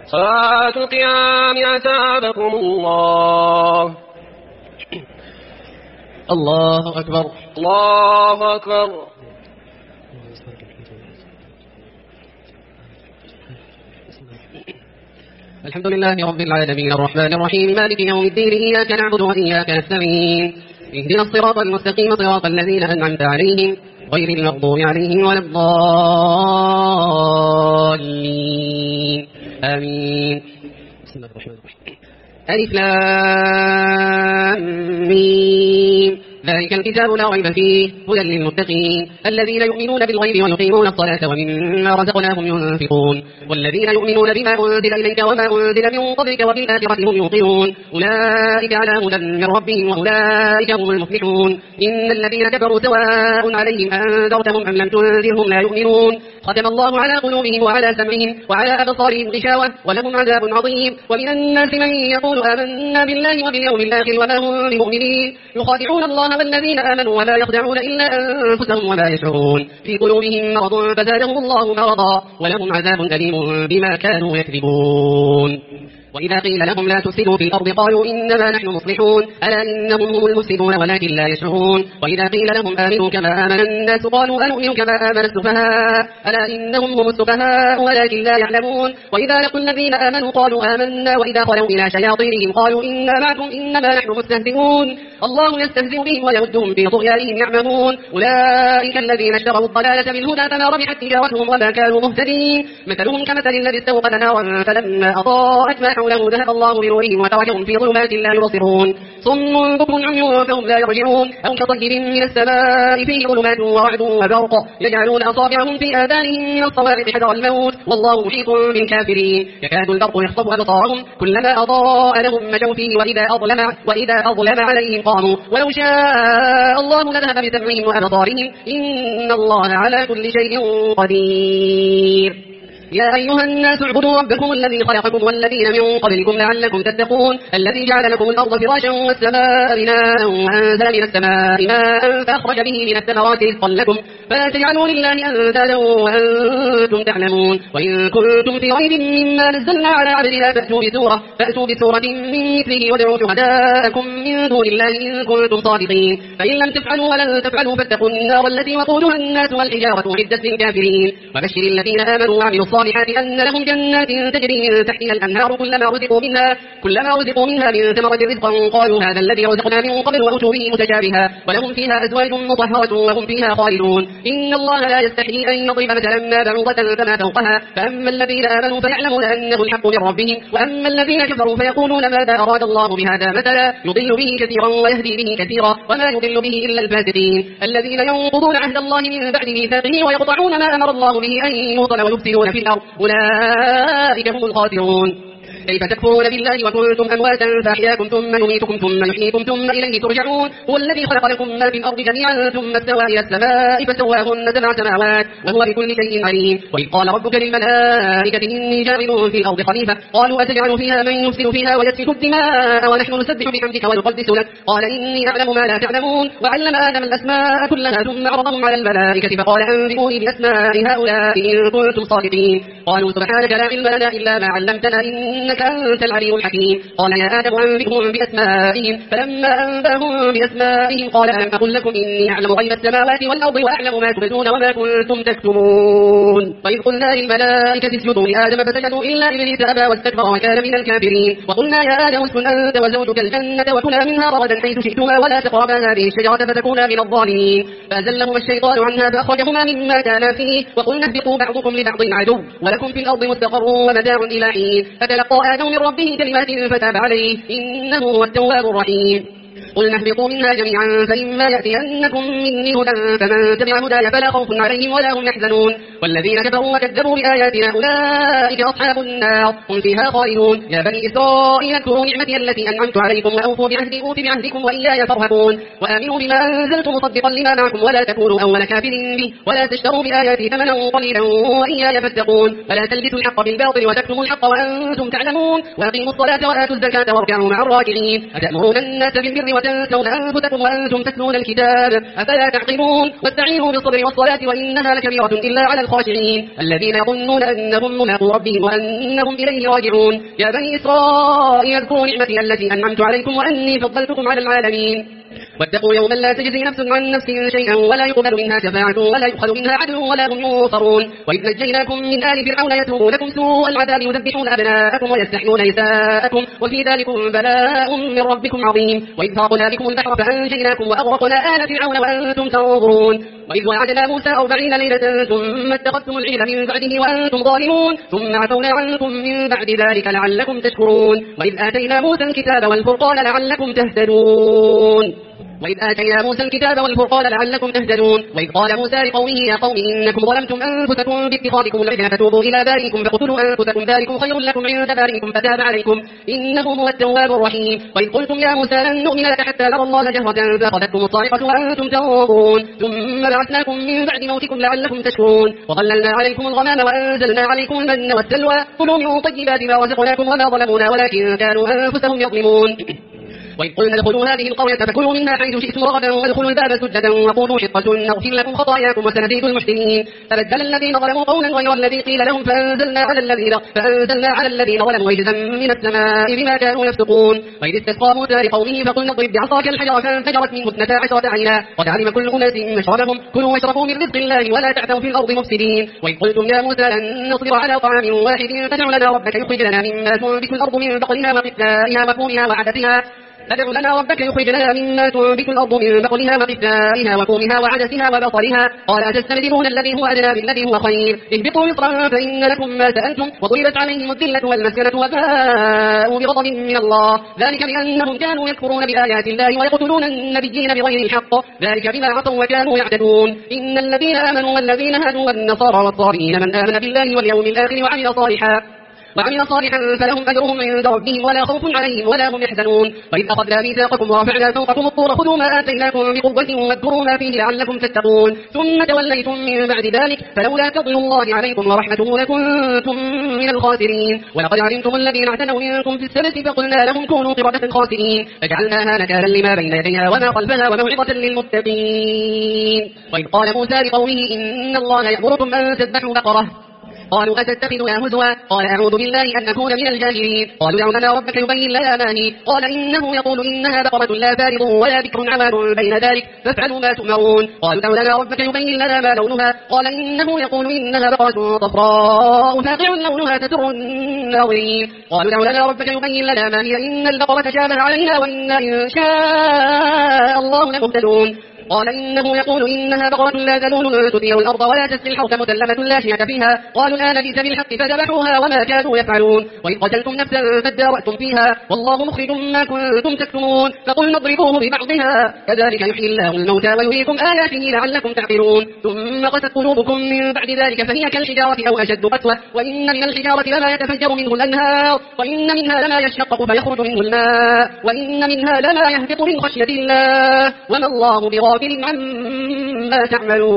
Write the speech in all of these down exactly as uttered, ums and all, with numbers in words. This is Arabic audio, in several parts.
صلاة القيام أثابكم الله. الله أكبر. الله أكبر. الحمد لله رب العالمين الرحمن الرحيم مالك يوم الدين إياك نعبد وإياك نستعين اهدنا الصراط المستقيم صراط الذين أنعمت عليهم غير المغضوب عليهم ولا الضالين آمين. بسم الله الرحمن الرحيم. ألف لام ميم ذلك الكتاب لا ريب فيه هدى للمتقين الذين يؤمنون بالغيب ويقيمون الصلاة ومما رزقناهم ينفقون والذين يؤمنون بما أنزل إليك وما أنزل من قبلك وبالآخرة هم يوقنون أولئك على هدى من ربهم وأولئك هم المفلحون. إن الذين كفروا سواء عليهم أنذرتهم أم لم تنذرهم لا يؤمنون ختم الله على قلوبهم وعلى سمعهم وعلى أبصارهم غشاوة ولهم عذاب عظيم. ومن الناس من يقول آمنا بالله وباليوم الآخر وما هم بمؤمنين يخادعون الله والذين آمنوا ولا يخدعون إلا أنفسهم وما يشعرون في قلوبهم مرض فزادهم الله مرضا ولهم عذاب أليم بما كانوا يكذبون. وإذا قيل لهم لا تفسدوا في الأرض قالوا إنما نحن مصلحون ألا إنهم هم المفسدون ولكن لا يشعرون. وإذا قيل لهم آمنوا كما آمن الناس قالوا أنؤمن كما آمن السفهاء ألا إنهم هم السفهاء ولكن لا يعلمون. وإذا لقوا الذين آمنوا قالوا آمنا وإذا خلوا إلى شياطينهم قالوا إنا معكم إنما نحن مستهزئون الله يستهزئ بهم ويردهم في طغيانهم يعمهون. أولئك الذين اشتروا الضلالة بالهدى فما ربحت تجارتهم وما كانوا مهتدين مثلهم كمثل الذي استوقد نارا فلما أضاءت ما حوله ذهب الله بنورهم وتركهم في ظلمات لا يبصرون صم بكم عمي فهم لا يرجعون أو كطيب من السماء فيه ظلمات ورعد وبرق يجعلون أصابعهم في آذانهم من الصواعق حذر الموت والله محيط بالكافرين يكاد البرق يخطف أبصارهم كلما أضاء لهم مشوا فيه وإذا أظلم, وإذا أظلم عليهم قاموا ولو شاء الله لذهب بسمعهم وأبصارهم إن الله على كل شيء قدير. يا أيها الناس اعبدوا ربكم الذي خلقكم والذين من قبلكم لعلكم تتقون الذي جعل لكم الأرض فراشا والسماء بناء وأنزل من السماء ماء فأخرج به من الثمرات رزقا لكم فلا تجعلوا لله أندادا وأنتم تعلمون. وإن كنتم في ريب مما نزلنا على عبدنا فأتوا بسورة فأتوا بسورة من مثله وادعوا شهداءكم من دون الله إن كنتم صادقين فإن لم تفعلوا ولن تفعلوا فاتقوا النار التي وقودها الناس والحجارة أعدت للكافرين. وبشر الذين آمنوا وعملوا الصالحات أن لهم جنات تجري من تحتها الأنهار كلما رزقوا منها كلما رزقوا منها من ثمرة رزقا قالوا هذا الذي رزقنا من قبل وأتوا به متشابها ولهم فيها أزواج مطهرة وهم فيها خالدون. إن الله لا يستحيي أن يضرب مثلا ما بعوضة فما فوقها فأما الذين آمنوا فيعلمون أنه الحق من ربهم وأما الذين كفروا فيقولون ماذا أراد الله بهذا مثلا يضل به كثيرا ويهدي به كثيرا وما يضل به إلا الفاسقين الذين ينقضون عهد الله من بعد ميثاقه ويقطعون ما أمر الله به أن يوصل ويفسدون في الأرض أولئك هم الخاسرون. كيف تكفرون بالله وكنتم أمواتا فأحياكم ثم يميتكم ثم يحييكم ثم إليه ترجعون هو الذي خلق لكم ما في الأرض جميعا ثم استوى إلى السماء فسواهن سبع سماوات وهو بكل شيء عليم. وإذ قال ربك للملائكة إني جاعل في الأرض خليفة قالوا أتجعل فيها من يفسد فيها ويسفك الدماء ونحن نسبح بحمدك ونقدس لك قال إني أعلم ما لا تعلمون. وعلم آدم الأسماء كلها ثم عرضهم على الملائكة فقال أنبئوني بأسماء هؤلاء إن كنتم صادقين قالوا سبحانك لا علم لنا إلا ما علمتنا إنك أنت العليم الحكيم. قال يا آدم أنبئهم بأسمائهم فلما أنبأهم بأسمائهم قال ألم أقل لكم إني أعلم غيب السماوات والأرض وأعلم ما تبدون وما كنتم تكتمون. وإذ قلنا للملائكة اسجدوا لآدم فسجدوا إلا إبليس أبى واستكبر وكان من الكافرين. وقلنا يا آدم اسكن أنت وزوجك الجنة وكلا منها رغدا حيث شئتما ولا تقربا هذه الشجرة فتكونا من الظالمين فأزلهما الشيطان عنها فأخرجهما مما كانا فيه وقلنا اهبطوا بعضكم لبعض عدو ولكم في الأرض مستقر ومتاع إلى حين فتلقى آدم من ربه كلمات فتاب عليه إنه هو التواب الرحيم. قلنا اهبطوا منها جميعا فإما يأتينكم مني هدى فمن تبع هداي فلا خوف عليهم ولا هم يحزنون والذين كفروا وكذبوا بآياتنا أولئك أصحاب النار هم فيها خالدون. يا بني إسرائيل اذكروا نعمتي التي أنعمت عليكم وأوفوا بعهدي أوف بعهدكم وإياي فارهبون وآمنوا بما أنزلت مصدقا لما معكم ولا تكونوا أول كافر به ولا تشتروا بآياتي ثمنا قليلا وإياي فاتقون فلا تلبسوا الحق بالباطل وتكتموا الحق وأنتم تعلمون وأقيموا الصلاة وآتوا الزكاة واركعوا مع الراكعين أتأمرون الناس بالبر وتنسون أنفسكم وأنتم تتلون الكتاب أفلا تعقلون واستعينوا بالصبر والصلاة وإنها لكبيرة إلا على الخاشعين الذين يظنون أنهم ملاقو ربهم وأنهم إليه راجعون يا بني إسرائيل اذكروا نعمتي التي أنعمت عليكم وأني فضلتكم على العالمين واتقوا يوما لا تجزي نفس عن نفس شيئا ولا يقبل منها شفاعة ولا يؤخذ منها عدل ولا هم ينصرون وإذ نجيناكم من آل فرعون يسومونكم سوء العذاب يذبحون أبناءكم ويستحيون نساءكم وفي ذلكم بلاء من ربكم عظيم وإذ فرقنا بكم البحر فأنجيناكم وأغرقنا آل فرعون وأنتم تنظرون وإذ وعدنا موسى أربعين ليلة ثم اتخذتم العجل من بعده وأنتم ظالمون ثم عفونا عنكم من بعد ذلك لعلكم تشكرون وإذ آتينا موسى الكتاب والفرقان لعلكم تهتدون وإذ آتينا موسى الكتاب والفرقان لعلكم تهتدون وإذ قال موسى لقومه يا قوم إنكم ظلمتم أنفسكم باتخاذكم العجل فتوبوا إلى بارئكم فاقتلوا أنفسكم ذلكم خير لكم عند بارئكم فتاب عليكم إنه هو التواب الرحيم وإذ قلتم يا موسى لن نؤمن لك حتى نرى الله جهرة فأخذتكم الصاعقة وأنتم تنظرون ثم بعثناكم من بعد موتكم لعلكم تشكرون وظللنا عليكم الغمام وأنزلنا عليكم المن والسلوى كلوا من طيبات ما رزقناكم وما ظلمونا ولكن كانوا أنفسهم يظلمون وإذ قلنا ادخلوا هذه القرية فكلوا منها حيث شئتم رغدا وادخلوا الباب سجدا وقولوا حطة نغفر لكم خطاياكم وسنزيد المحسنين فبدل الذين ظلموا قولا غير الذي قيل لهم فأنزلنا على الذين فأنزلنا على الذين ظلموا رجزا من السماء بما كانوا يفسقون وإذ استسقى موسى لقومه فقلنا اضرب بعصاك الحجر فانفجرت منه اثنتا عشرة عينا قد علم كل أناس مشربهم كلوا واشربوا من رزق الله ولا تعثوا في الأرض مفسدين وإذ قلتم يا موسى لن نصبر على طعام واحد فادع لنا ربك يخرج لنا مما تنبت الأرض من بقلها وقثائها وفومها وعدسها فادع لنا ربك يخرج لنا مما تنبت الأرض من بقلها وقثائها وفومها وعدسها وبصلها قال أتستبدلون الذي هو أدنى بالذي هو خير اهبطوا مصرا فإن لكم ما سألتم وضربت عليهم الذلة والمسكنة وباءوا بغضب من الله ذلك بأنهم كانوا يكفرون بآيات الله ويقتلون النبيين بغير الحق ذلك بما عصوا وكانوا يعتدون إن الذين آمنوا والذين هادوا والنصارى والصابئين من آمن بالله واليوم الآخر وعمل صالحا وعمل صالحا فلهم أجرهم عند ربهم ولا خوف عليهم ولا هم يحزنون وإذ أخذنا ميثاقكم ورفعنا فوقكم الطور خذوا ما آتيناكم بقوة واذكروا ما فيه لعلكم تتقون ثم توليتم من بعد ذلك فلولا فضل الله عليكم ورحمته لكنتم من الخاسرين ولقد علمتم الذين اعتدوا منكم في السبت فقلنا لهم كونوا قردة خاسرين فجعلناها نكالا لما بين يديها وما خلفها وموعظة للمتقين وإذ قال موسى لقومه إن الله يأمركم أن تذبحوا بقرة قالوا أتتخذنا هزوا قال أعوذ بالله أن أكون من الجاهلين قالوا دع لنا ربك يبين لنا ما هي قال إنه يقول إنها بقرة لا فارض ولا بكر عوان بين ذلك فافعلوا ما تؤمرون قالوا دع لنا ربك يبين لنا ما لونها قال إنه يقول إنها بقرة صفراء فاقع لونها تسر الناظرين قالوا دع لنا ربك يبين لنا ما هي إن البقرة تشابه علينا وإنا إن شاء الله لمهتدون قال إنه يقول إنها بقرة لا ذلول تثير الأرض ولا تسقي الحرث مسلمة لا شية فيها قالوا الآن جئت بالحق فذبحوها وما كانوا يفعلون وإذ قتلتم نفسا فادارأتم فيها والله مخرج ما كنتم تكتمون فقلنا اضربوه ببعضها كذلك يحيي الله الموتى ويريكم آياته لعلكم تعقلون ثم قست قلوبكم من بعد ذلك فهي كالحجارة أو أشد قسوة وإن من الحجارة لما يتفجر منه الأنهار وإن منها لما يشقق فيخرج منه الماء وإن منها لما يهبط من خشية الله وما الله بغافل عما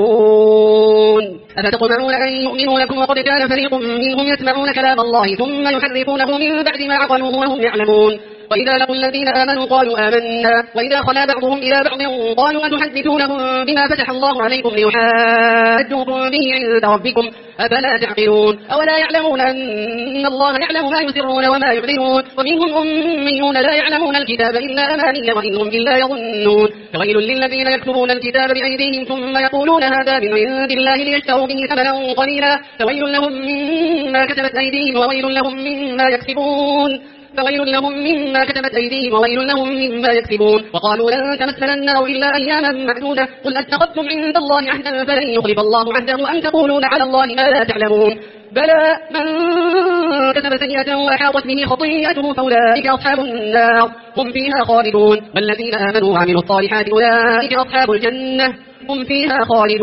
تعملون أفتطمعون أن يؤمنوا لكم وقد كان فريق منهم يسمعون كلام الله ثم يحرفونه من بعد ما عقلوه وهم يعلمون وإذا لقوا الذين آمنوا قالوا آمنا وإذا خلا بعضهم إلى بعض قالوا أتحدثونهم بما فتح الله عليكم ليحاجوكم به عند ربكم أفلا تعقلون أولا يعلمون أن الله يعلم ما يسرون وما يعلنون ومنهم أميون لا يعلمون الكتاب إلا أماني وإنهم إلا يظنون فويل للذين يكتبون الكتاب بأيديهم ثم يقولون هذا من عند الله ليشتروا به ثمنا قليلا فويل لهم مما كتبت أيديهم وويل لهم مما يكسبون فويل لهم مما كتبت أيديهم وويل لهم مما يكسبون وقالوا لن تمسنا النار إلا أياما معدودة قل أتخذتم عند الله عهدا فلن يخلف الله عهده أن تقولون على الله ما لا تعلمون بلى من كتب سيئة وأحاطت به خطيئته فأولئك أصحاب النار هم فيها خالدون والذين آمنوا وعملوا الصالحات أولئك أصحاب الجنة هم فيها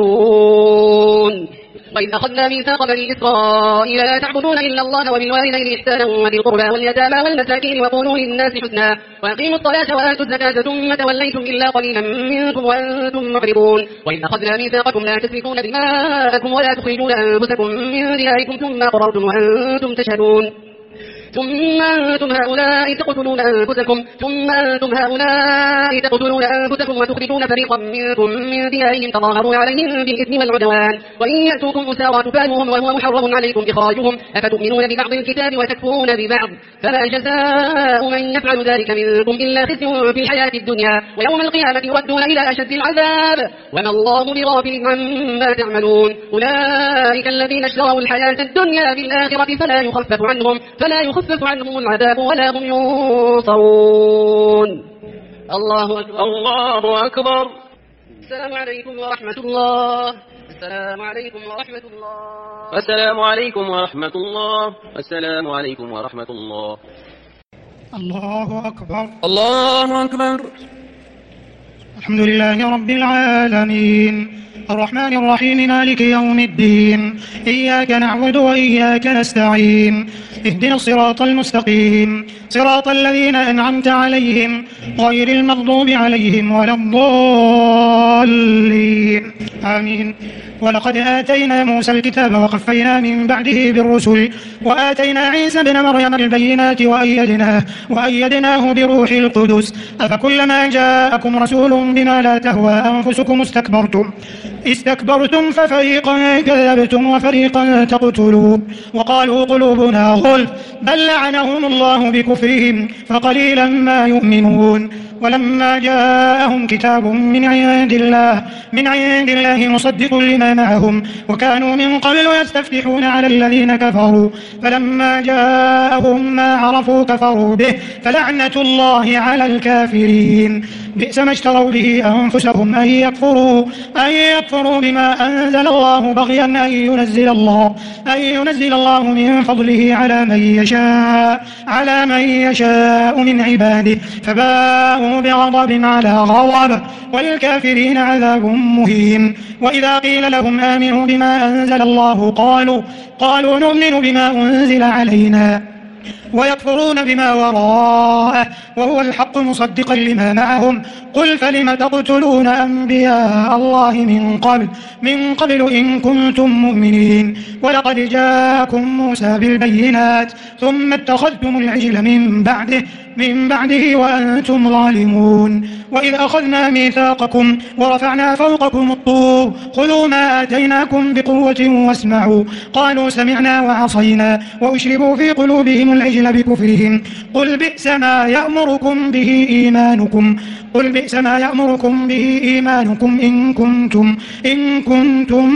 خالدون وإذ أخذنا ميثاق بني إسرائيل لا تعبدون إلا الله وبالوالدين إحسانا وذي القربى واليتامى والمساكين وقولوا للناس حسنا وأقيموا الصلاة وآتوا الزكاة ثم توليتم إلا قليلا منكم وأنتم معرضون وإذ أخذنا ميثاقكم لا تسفكون دماءكم ولا تخرجون أنفسكم من دياركم ثم أقررتم وأنتم تشهدون ثم أنتم هؤلاء تقتلون أنفسكم ثم أنتم هؤلاء تقتلون أنفسكم وتخرجون فريقا منكم من ديارهم تظاهرون عليهم بالإثم والعدوان وإن يأتوكم أسارى تفادوهم وهو محرم عليكم إخراجهم أفتؤمنون ببعض الكتاب وتكفرون ببعض فما جزاء من يفعل ذلك منكم إلا خزي في الحياة الدنيا ويوم القيامة يردون إلى أشد العذاب وما الله بغافل عما تعملون أولئك الذين اشتروا الحياة الدنيا بالآخرة فلا يخفف عنهم فلا يخفف عنهم العذاب ولا هم ينصرون. الله أكبر. الله أكبر. السلام عليكم ورحمة الله. السلام عليكم ورحمة الله. السلام عليكم ورحمة الله. السلام عليكم ورحمة الله. الله أكبر. الله أكبر. الحمد لله رب العالمين الرحمن الرحيم مالك يوم الدين إياك نعبد وإياك نستعين اهدنا الصراط المستقيم صراط الذين أنعمت عليهم غير المغضوب عليهم ولا الضالين آمين. ولقد آتينا موسى الكتاب وقفينا من بعده بالرسل وآتينا عيسى ابن مريم البينات وأيدناه, وأيدناه بروح القدس أفكلما جاءكم رسول بما لا تهوى أنفسكم استكبرتم استكبرتم ففريقا كذبتم وفريقا تقتلون وقالوا قلوبنا غلف بل لعنهم الله بكفرهم فقليلا ما يؤمنون. ولما جاءهم كتاب من عند الله من عند الله مصدق لما معهم وكانوا من قبل يستفتحون على الذين كفروا فلما جاءهم ما عرفوا كفروا به فلعنة الله على الكافرين. بئس ما اشتروا به أنفسهم أن يكفروا أن يكفروا بما أنزل الله بغيا أن ينزل الله أن ينزل الله من فضله على من يشاء على من يشاء من عباده فباءوا بغضب على غضب والكافرين عذاب مهين. وإذا قيل لهم آمنوا بما أنزل الله قالوا قالوا نؤمن بما أنزل علينا ويكفرون بما وراءه وهو الحق مصدقا لما معهم قل فلم تقتلون أنبياء الله من قبل من قبل إن كنتم مؤمنين ولقد جاءكم موسى بالبينات ثم اتخذتم العجل من بعده من بعده وأنتم ظالمون. وإذ أخذنا ميثاقكم ورفعنا فوقكم الطور خذوا ما آتيناكم بقوة واسمعوا قالوا سمعنا وعصينا وأشربوا في قلوبهم العجل بكفرهم قل بئس ما يأمركم به إيمانكم قل بئس ما يأمركم به إيمانكم إن كنتم إن كنتم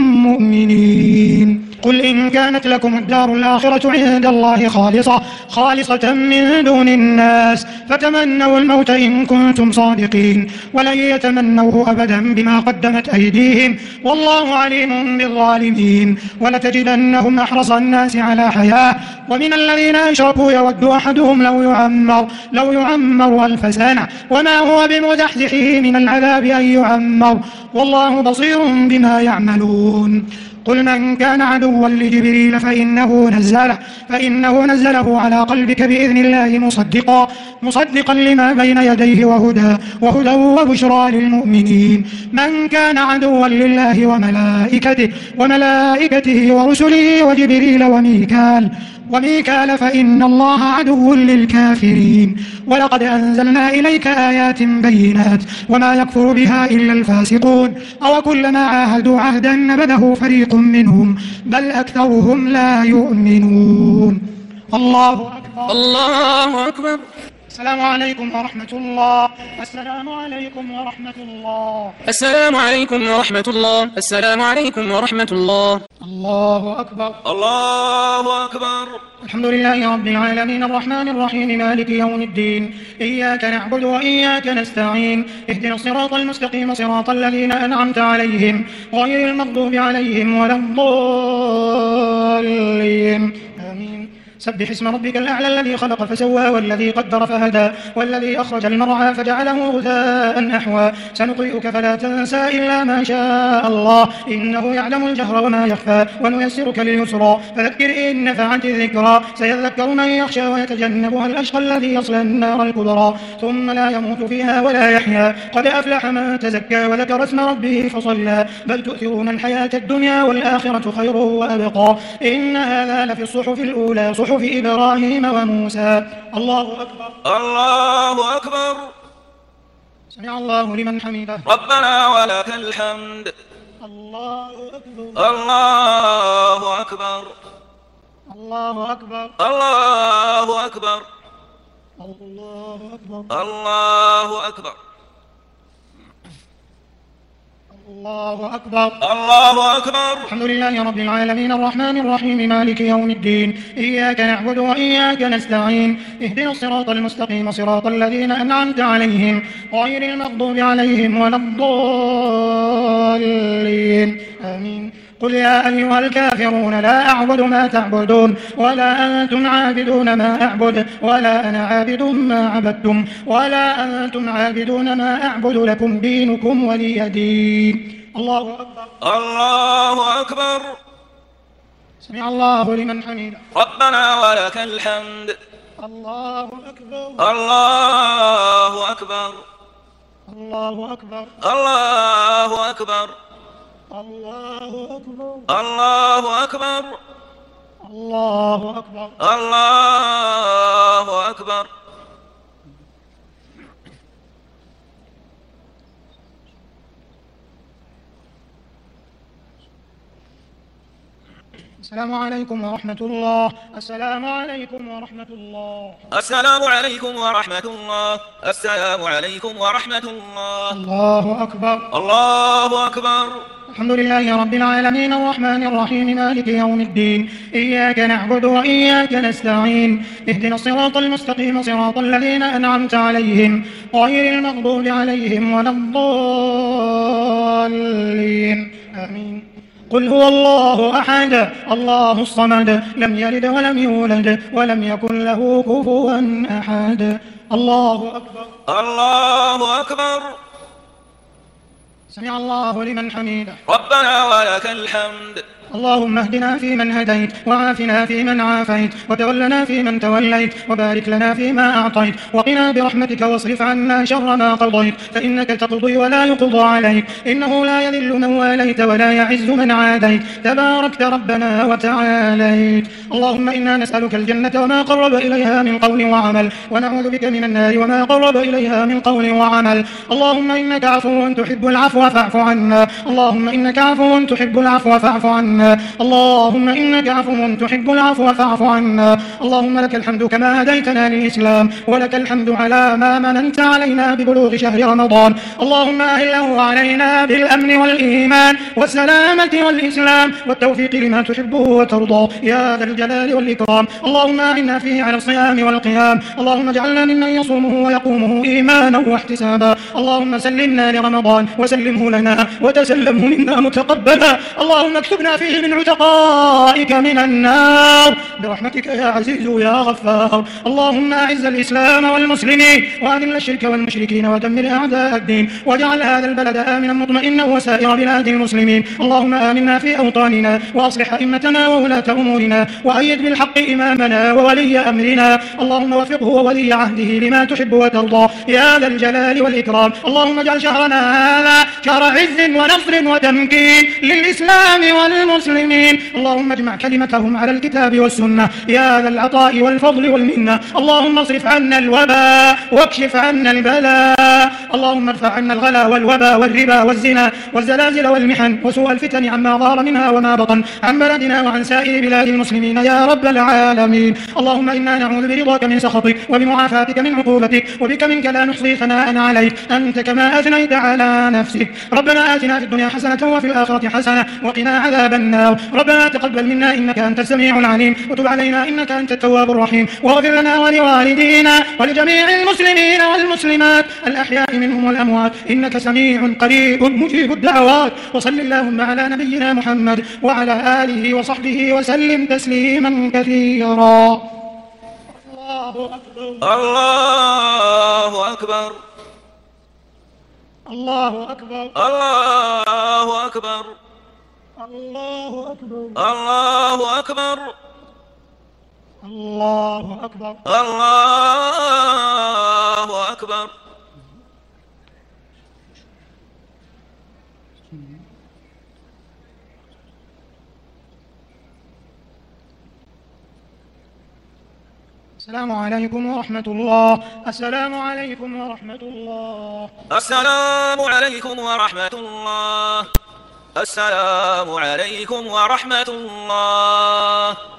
مؤمنين. قل إن كانت لكم الدار الآخرة عند الله خالصة خالصة من دون الناس فتمنوا الموت إن كنتم صادقين ولن يتمنوه أبدا بما قدمت أيديهم والله عليم بالظالمين. ولتجدنهم أحرص الناس على حياة ومن الذين أشركوا يود أحدهم لو يعمر لو يعمر ألف سنة وما هو بمزحزحه من العذاب أن يعمر والله بصير بما يعملون. قل من كان عدوا لجبريل فإنه نزله, فإنه نزله على قلبك بإذن الله مصدقا, مصدقا لما بين يديه وهدى, وهدى وبشرى للمؤمنين. من كان عدوا لله وملائكته, وملائكته ورسله وجبريل وميكال وميكال فإن الله عدو للكافرين. ولقد أنزلنا إليك آيات بينات وما يكفر بها إلا الفاسقون أو كلما عاهدوا عهدا نبذه فريق منهم بل أكثرهم لا يؤمنون. الله أكبر. الله أكبر. السلام عليكم ورحمة الله. السلام عليكم ورحمة الله. السلام عليكم ورحمة الله. السلام عليكم ورحمة الله. الله أكبر. الله أكبر. الحمد لله رب العالمين الرحمن الرحيم مالك يوم الدين إياك نعبد وإياك نستعين اهدنا الصراط المستقيم صراط الذين أنعمت عليهم غير المغضوب عليهم ولا الضالين آمين. سبح اسم ربك الأعلى الذي خلق فسوى والذي قدر فهدى والذي أخرج المرعى فجعله غثاء أحوى سنقرئك فلا تنسى إلا ما شاء الله إنه يعلم الجهر وما يخفى ونيسرك لليسرى فذكر إن نفعت الذكرى سيذكر من يخشى ويتجنبها الأشقى الذي يصلى النار الكبرى ثم لا يموت فيها ولا يحيا قد أفلح من تزكى وذكر اسم ربه فصلى بل تؤثرون الحياة الدنيا والآخرة خير وأبقى إن هذا لفي الصحف الأولى صحف صحف إبراهيم وموسى. الله أكبر. الله أكبر. سمع الله لمن حمده. ربنا ولك الحمد. الله أكبر. الله أكبر. الله أكبر. الله أكبر. الله أكبر. الله أكبر. الله أكبر. الله أكبر. الحمد لله رب العالمين الرحمن الرحيم مالك يوم الدين إياك نعبد وإياك نستعين اهدنا الصراط المستقيم صراط الذين أنعمت عليهم غير المغضوب عليهم ولا الضالين آمين. قل يا أيها الكافرون لا أعبد ما تعبدون ولا أنتم عابدون ما أعبد ولا أنا عابد ما عبدتم ولا أنتم عابدون ما أعبد لكم دينكم ولي دين. الله أكبر. الله أكبر. سمع الله لمن حمده. ربنا ولك الحمد. الله أكبر. الله أكبر. الله أكبر. الله أكبر. الله أكبر. الله أكبر. الله أكبر. الله أكبر. السلام عليكم ورحمة الله. السلام عليكم ورحمة الله. السلام عليكم ورحمة الله. السلام عليكم ورحمة الله. الله أكبر. الله أكبر. الحمد لله رب العالمين الرحمن الرحيم مالك يوم الدين إياك نعبد وإياك نستعين اهدنا الصراط المستقيم صراط الذين أنعمت عليهم غير المغضوب عليهم ولا الضالين آمين. قل هو الله أحد الله الصمد لم يلد ولم يولد ولم يكن له كفوا أحد. الله أكبر. الله أكبر. سمع الله لمن حمده. ربنا ولك الحمد. اللهم اهدنا فيمن هديت وعافنا فيمن عافيت وتولنا فيمن توليت وبارك لنا فيما أعطيت وقنا برحمتك واصرف عنا شر ما قضيت فإنك تقضي ولا يقضى عليك إنه لا يذل من واليت ولا يعز من عاديت تباركت ربنا وتعاليت. اللهم إنا نسألك الجنة وما قرب إليها من قول وعمل ونعوذ بك من النار وما قرب إليها من قول وعمل. اللهم إنك عفو تحب العفو فاعف عنا. اللهم إنك عفو تحب العفو فاعف عنا. اللهم إنك عفو تحب العفو فاعف عنا. اللهم لك الحمد كما هديتنا للإسلام ولك الحمد على ما مننت علينا ببلوغ شهر رمضان. اللهم أهله علينا بالأمن والإيمان والسلامة والإسلام والتوفيق لما تحبه وترضى يا ذا الجلال والإكرام. اللهم أعنا فيه على الصيام والقيام. اللهم اجعلنا ممن يصومه ويقومه إيمانا واحتسابا. اللهم سلمنا لرمضان وسلمه لنا وتسلمه منا متقبلا. اللهم اكتبنا فيه من عتقائك من النار برحمتك يا عزيز يا غفار. اللهم أعز الإسلام والمسلمين وأذل الشرك والمشركين ودمر أعداء الدين واجعل هذا البلد آمنا مطمئنا وسائر بلاد المسلمين. اللهم آمنا في أوطاننا وأصلح أئمتنا وولاة أمورنا وأيد بالحق إمامنا وولي أمرنا. اللهم وفقه وولي عهده لما تحب وترضى يا ذا الجلال والإكرام. اللهم اجعل شهرنا هذا شهر عز ونصر وتمكين للإسلام والمسلمين. اللهم اجمع كلمتهم على الكتاب والسنة يا ذا العطاء والفضل والمنة. اللهم اصرف عنا الوباء واكشف عنا البلاء. اللهم ارفع عنا الغلا والوباء والربا والزنا والزلازل والمحن وسوء الفتن عما ظهر منها وما بطن عن بلدنا وعن سائر بلاد المسلمين يا رب العالمين. اللهم إنا نعوذ برضاك من سخطك وبمعافاتك من عقوبتك وبك منك لا نحصي ثناء عليك أنت كما أثنيت على نفسك. ربنا آتنا في الدنيا حسنة وفي الآخرة حسنة وقنا عذاب النار. ربنا تقبل منا إنك أنت السميع العليم وتب علينا إنك أنت التواب الرحيم واغفر لنا ولوالدينا ولجميع المسلمين والمسلمات الأحياء منهم والأموات إنك سميع قريب مجيب الدعوات. وصل اللهم على نبينا محمد وعلى آله وصحبه وسلم تسليما كثيرا. الله أكبر. الله أكبر. الله أكبر. الله أكبر. الله أكبر. الله أكبر. الله أكبر. الله أكبر. السلام عليكم ورحمة الله. السلام عليكم ورحمة الله. السلام عليكم ورحمة الله. السلام عليكم ورحمة الله.